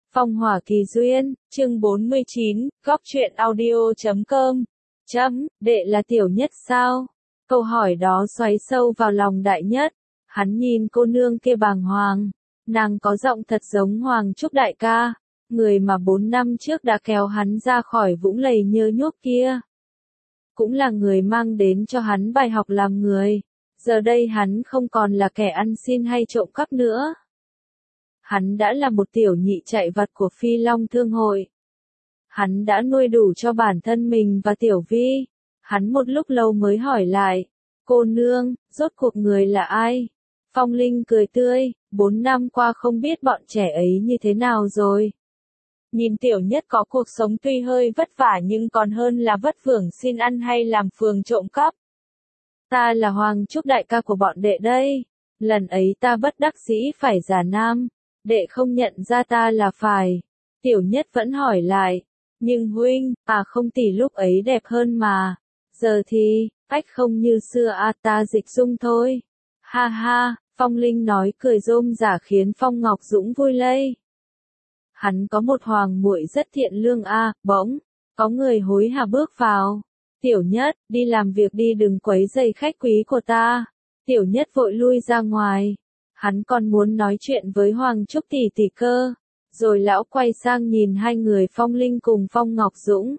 Phong hỏa kỳ duyên, chương 49, góc truyện audio.com. Đệ là tiểu nhất sao? Câu hỏi đó xoáy sâu vào lòng Đại Nhất. Hắn nhìn cô nương kia bàng hoàng. Nàng có giọng thật giống Hoàng Trúc đại ca, người mà 4 năm trước đã kéo hắn ra khỏi vũng lầy nhơ nhuốc kia. Cũng là người mang đến cho hắn bài học làm người. Giờ đây hắn không còn là kẻ ăn xin hay trộm cắp nữa. Hắn đã là một tiểu nhị chạy vặt của Phi Long Thương hội. Hắn đã nuôi đủ cho bản thân mình và Tiểu Vi. Hắn một lúc lâu mới hỏi lại, cô nương, rốt cuộc người là ai? Phong Linh cười tươi, 4 năm qua không biết bọn trẻ ấy như thế nào rồi. Nhìn tiểu nhất có cuộc sống tuy hơi vất vả nhưng còn hơn là vất vưởng xin ăn hay làm phường trộm cắp. Ta là Hoàng Trúc đại ca của bọn đệ đây. Lần ấy ta bất đắc dĩ phải giả nam. Đệ không nhận ra ta là phải. Tiểu nhất vẫn hỏi lại. Nhưng huynh, không tỷ lúc ấy đẹp hơn mà. Giờ thì, ách không như xưa ta dịch dung thôi. Ha ha, Phong Linh nói cười rôm rả khiến Phong Ngọc Dũng vui lây. Hắn có một hoàng muội rất thiện lương bỗng, có người hối hả bước vào. Tiểu nhất, đi làm việc đi đừng quấy rầy khách quý của ta. Tiểu nhất vội lui ra ngoài. Hắn còn muốn nói chuyện với Hoàng Trúc tỷ tỷ cơ. Rồi lão quay sang nhìn hai người Phong Linh cùng Phong Ngọc Dũng.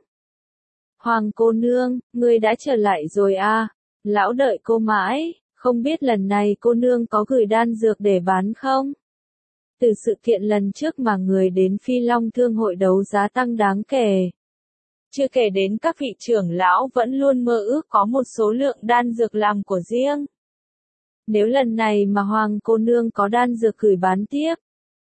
Hoàng cô nương, ngươi đã trở lại rồi Lão đợi cô mãi, không biết lần này cô nương có gửi đan dược để bán không? Từ sự kiện lần trước mà người đến Phi Long Thương hội đấu giá tăng đáng kể. Chưa kể đến các vị trưởng lão vẫn luôn mơ ước có một số lượng đan dược làm của riêng. Nếu lần này mà Hoàng cô nương có đan dược gửi bán tiếp,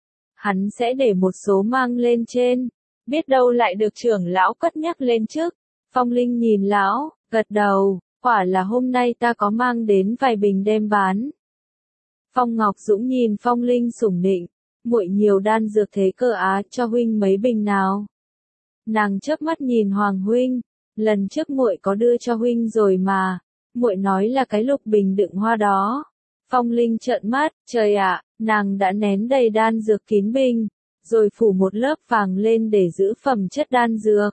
hắn sẽ để một số mang lên trên, biết đâu lại được trưởng lão cất nhắc lên trước. Phong Linh nhìn lão, gật đầu, quả là hôm nay ta có mang đến vài bình đem bán. Phong Ngọc Dũng nhìn Phong Linh sủng nịnh, muội nhiều đan dược thế cơ cho huynh mấy bình nào. Nàng chớp mắt nhìn Hoàng huynh, lần trước muội có đưa cho huynh rồi mà, muội nói là cái lục bình đựng hoa đó. Phong Linh trợn mắt, trời nàng đã nén đầy đan dược kín bình, rồi phủ một lớp vàng lên để giữ phẩm chất đan dược.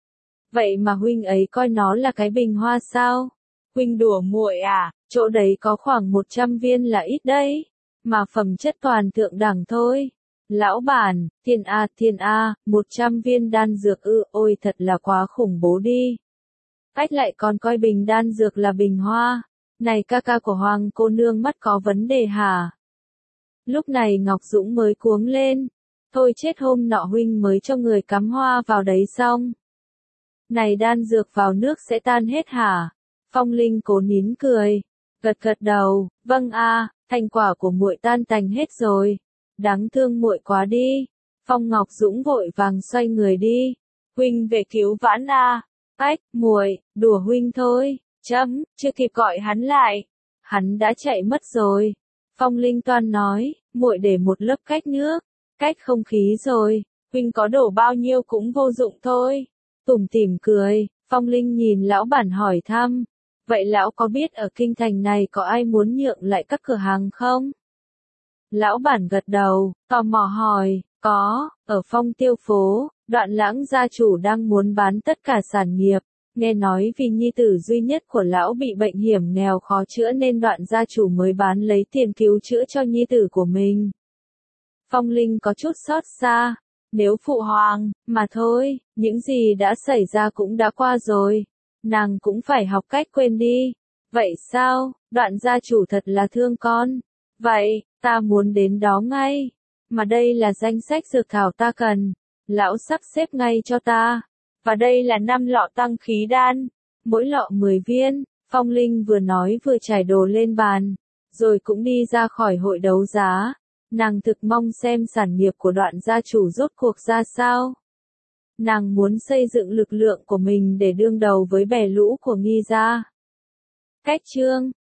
Vậy mà huynh ấy coi nó là cái bình hoa sao? Huynh đùa muội chỗ đấy có khoảng 100 viên là ít đấy, mà phẩm chất toàn thượng đẳng thôi. Lão bản, thiên 100 viên đan dược ôi thật là quá khủng bố đi. Cách lại còn coi bình đan dược là bình hoa. Này ca của Hoàng cô nương mắt có vấn đề hả? Lúc này Ngọc Dũng mới cuống lên. Thôi chết, hôm nọ huynh mới cho người cắm hoa vào đấy xong. Này đan dược vào nước sẽ tan hết hả? Phong Linh cố nín cười. Gật đầu, vâng thành quả của muội tan tành hết rồi. Đáng thương muội quá đi. Phong Ngọc Dũng vội vàng xoay người đi. Huynh về cứu vãn Ách, muội, đùa huynh thôi. Chưa kịp gọi hắn lại. Hắn đã chạy mất rồi. Phong Linh toan nói, muội để một lớp cách nước, cách không khí rồi, huynh có đổ bao nhiêu cũng vô dụng thôi. Tủm tỉm cười, Phong Linh nhìn lão bản hỏi thăm, vậy lão có biết ở kinh thành này có ai muốn nhượng lại các cửa hàng không? Lão bản gật đầu, tò mò hỏi, có, ở Phong Tiêu phố, Đoạn Lãng gia chủ đang muốn bán tất cả sản nghiệp. Nghe nói vì nhi tử duy nhất của lão bị bệnh hiểm nghèo khó chữa nên Đoạn gia chủ mới bán lấy tiền cứu chữa cho nhi tử của mình. Phong Linh có chút xót xa, nếu phụ hoàng, mà thôi, những gì đã xảy ra cũng đã qua rồi, nàng cũng phải học cách quên đi. Vậy sao, Đoạn gia chủ thật là thương con. Vậy, ta muốn đến đó ngay, mà đây là danh sách dược thảo ta cần, lão sắp xếp ngay cho ta. Và đây là 5 lọ tăng khí đan, mỗi lọ 10 viên. Phong Linh vừa nói vừa trải đồ lên bàn, rồi cũng đi ra khỏi hội đấu giá. Nàng thực mong xem sản nghiệp của Đoạn gia chủ rốt cuộc ra sao. Nàng muốn xây dựng lực lượng của mình để đương đầu với bè lũ của Nghi gia. Cách chương